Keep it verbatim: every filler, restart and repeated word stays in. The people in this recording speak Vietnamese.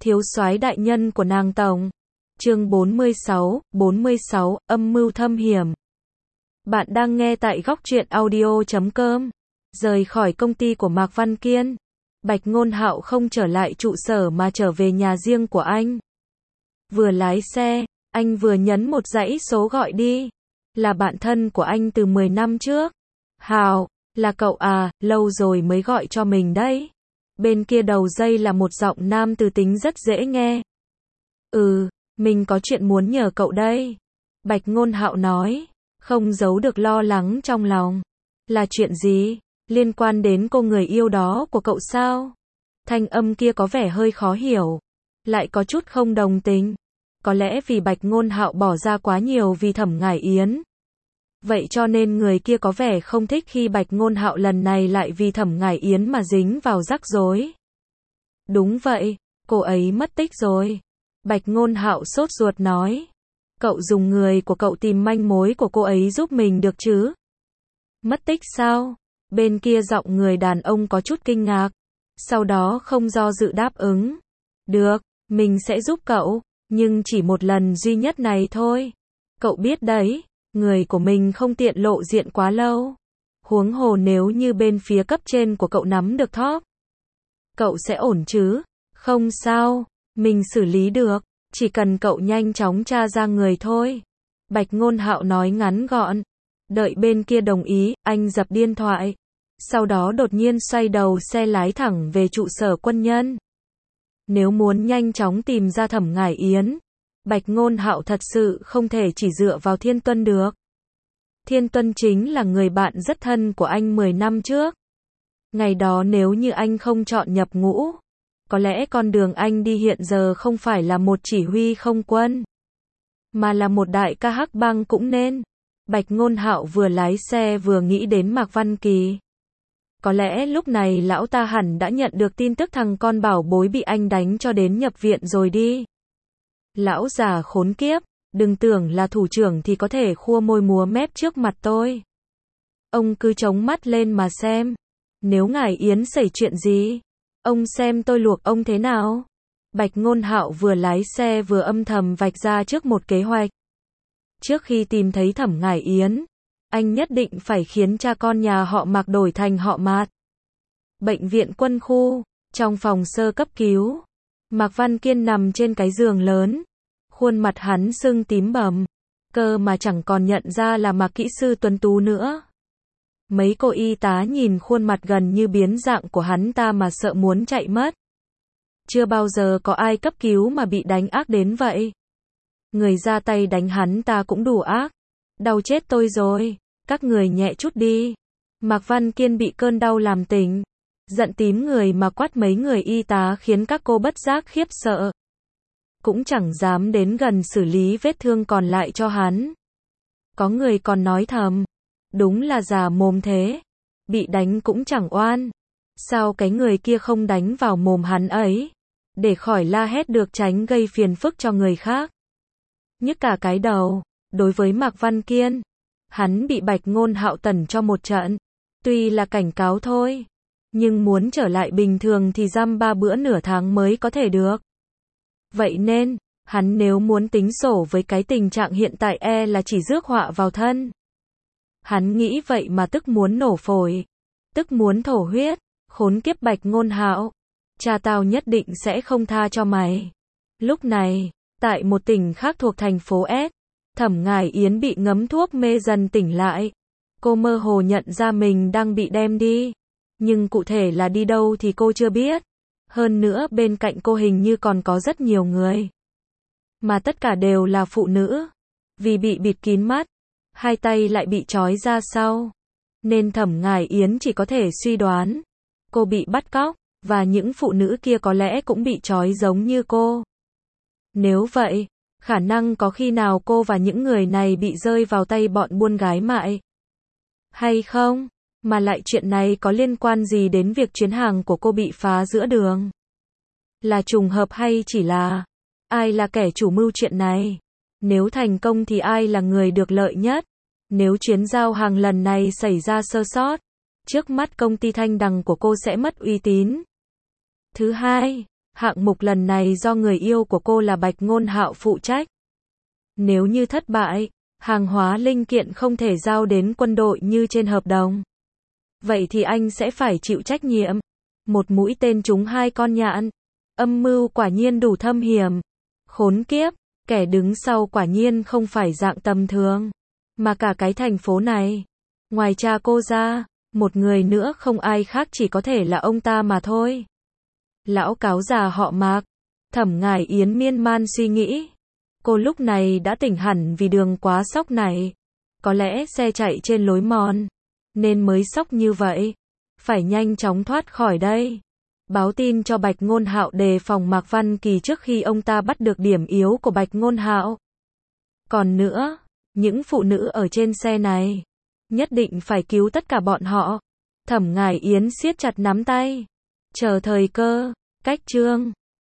thiếu soái đại nhân của nàng tổng. Chương bốn mươi sáu, bốn mươi sáu, âm mưu thâm hiểm. Bạn đang nghe tại góc truyện audio chấm com. Rời khỏi công ty của Mạc Văn Kiên, Bạch Ngôn Hạo không trở lại trụ sở mà trở về nhà riêng của anh. Vừa lái xe, anh vừa nhấn một dãy số gọi đi. Là bạn thân của anh từ mười năm trước. Hào, là cậu à, lâu rồi mới gọi cho mình đấy. Bên kia đầu dây là một giọng nam từ tính rất dễ nghe. Ừ, mình có chuyện muốn nhờ cậu đây. Bạch Ngôn Hạo nói, không giấu được lo lắng trong lòng. Là chuyện gì? Liên quan đến cô người yêu đó của cậu sao? Thanh âm kia có vẻ hơi khó hiểu, lại có chút không đồng tình. Có lẽ vì Bạch Ngôn Hạo bỏ ra quá nhiều vì Thẩm Ngải Yến. Vậy cho nên người kia có vẻ không thích khi Bạch Ngôn Hạo lần này lại vì Thẩm Ngải Yến mà dính vào rắc rối. Đúng vậy, cô ấy mất tích rồi. Bạch Ngôn Hạo sốt ruột nói. Cậu dùng người của cậu tìm manh mối của cô ấy giúp mình được chứ? Mất tích sao? Bên kia giọng người đàn ông có chút kinh ngạc. Sau đó không do dự đáp ứng. Được, mình sẽ giúp cậu, nhưng chỉ một lần duy nhất này thôi. Cậu biết đấy, người của mình không tiện lộ diện quá lâu. Huống hồ nếu như bên phía cấp trên của cậu nắm được thóp. Cậu sẽ ổn chứ? Không sao, mình xử lý được, chỉ cần cậu nhanh chóng tra ra người thôi. Bạch Ngôn Hạo nói ngắn gọn. Đợi bên kia đồng ý, anh dập điện thoại. Sau đó đột nhiên xoay đầu xe lái thẳng về trụ sở quân nhân. Nếu muốn nhanh chóng tìm ra Thẩm Ngải Yến, Bạch Ngôn Hạo thật sự không thể chỉ dựa vào Thiên Tuân được. Thiên Tuân chính là người bạn rất thân của anh mười năm trước. Ngày đó nếu như anh không chọn nhập ngũ, có lẽ con đường anh đi hiện giờ không phải là một chỉ huy không quân, mà là một đại ca hắc bang cũng nên. Bạch Ngôn Hạo vừa lái xe vừa nghĩ đến Mạc Văn Kỳ. Có lẽ lúc này lão ta hẳn đã nhận được tin tức thằng con bảo bối bị anh đánh cho đến nhập viện rồi đi. Lão già khốn kiếp, đừng tưởng là thủ trưởng thì có thể khua môi múa mép trước mặt tôi. Ông cứ chống mắt lên mà xem. Nếu Ngải Yến xảy chuyện gì, ông xem tôi luộc ông thế nào. Bạch Ngôn Hạo vừa lái xe vừa âm thầm vạch ra trước một kế hoạch. Trước khi tìm thấy Thẩm Ngải Yến, anh nhất định phải khiến cha con nhà họ Mạc đổi thành họ Mạt. Bệnh viện quân khu, trong phòng sơ cấp cứu, Mạc Văn Kiên nằm trên cái giường lớn, khuôn mặt hắn sưng tím bầm, cơ mà chẳng còn nhận ra là Mạc kỹ sư tuấn tú nữa. Mấy cô y tá nhìn khuôn mặt gần như biến dạng của hắn ta mà sợ muốn chạy mất. Chưa bao giờ có ai cấp cứu mà bị đánh ác đến vậy. Người ra tay đánh hắn ta cũng đủ ác. Đau chết tôi rồi, các người nhẹ chút đi. Mạc Văn Kiên bị cơn đau làm tỉnh, giận tím người mà quát mấy người y tá khiến các cô bất giác khiếp sợ. Cũng chẳng dám đến gần xử lý vết thương còn lại cho hắn. Có người còn nói thầm, đúng là già mồm thế, bị đánh cũng chẳng oan. Sao cái người kia không đánh vào mồm hắn ấy, để khỏi la hét được tránh gây phiền phức cho người khác. Nhức cả cái đầu. Đối với Mạc Văn Kiên, hắn bị Bạch Ngôn Hạo tẩn cho một trận. Tuy là cảnh cáo thôi, nhưng muốn trở lại bình thường thì dăm ba bữa nửa tháng mới có thể được. Vậy nên, hắn nếu muốn tính sổ với cái tình trạng hiện tại e là chỉ rước họa vào thân. Hắn nghĩ vậy mà tức muốn nổ phổi, tức muốn thổ huyết. Khốn kiếp Bạch Ngôn Hạo, cha tao nhất định sẽ không tha cho mày. Lúc này, tại một tỉnh khác thuộc thành phố S, Thẩm Ngải Yến bị ngấm thuốc mê dần tỉnh lại. Cô mơ hồ nhận ra mình đang bị đem đi, nhưng cụ thể là đi đâu thì cô chưa biết. Hơn nữa bên cạnh cô hình như còn có rất nhiều người, mà tất cả đều là phụ nữ. Vì bị bịt kín mắt, hai tay lại bị trói ra sau, nên Thẩm Ngải Yến chỉ có thể suy đoán cô bị bắt cóc, và những phụ nữ kia có lẽ cũng bị trói giống như cô. Nếu vậy, khả năng có khi nào cô và những người này bị rơi vào tay bọn buôn gái mại. Hay không? Mà lại chuyện này có liên quan gì đến việc chuyến hàng của cô bị phá giữa đường? Là trùng hợp hay chỉ là... Ai là kẻ chủ mưu chuyện này? Nếu thành công thì ai là người được lợi nhất? Nếu chuyến giao hàng lần này xảy ra sơ sót, trước mắt công ty Thanh Đằng của cô sẽ mất uy tín. Thứ hai, Hạng mục lần này do người yêu của cô là Bạch Ngôn Hạo phụ trách. Nếu như thất bại, hàng hóa linh kiện không thể giao đến quân đội như trên hợp đồng. Vậy thì anh sẽ phải chịu trách nhiệm. Một mũi tên trúng hai con nhạn. Âm mưu quả nhiên đủ thâm hiểm. Khốn kiếp, kẻ đứng sau quả nhiên không phải dạng tầm thường. Mà cả cái thành phố này, ngoài cha cô ra, một người nữa không ai khác chỉ có thể là ông ta mà thôi. Lão cáo già họ Mạc. Thẩm Ngải Yến miên man suy nghĩ. Cô lúc này đã tỉnh hẳn vì đường quá sóc này. Có lẽ xe chạy trên lối mòn, nên mới sốc như vậy. Phải nhanh chóng thoát khỏi đây. Báo tin cho Bạch Ngôn Hạo đề phòng Mạc Văn Kỳ trước khi ông ta bắt được điểm yếu của Bạch Ngôn Hạo. Còn nữa, những phụ nữ ở trên xe này, nhất định phải cứu tất cả bọn họ. Thẩm Ngải Yến siết chặt nắm tay. Chờ thời cơ, cách chương.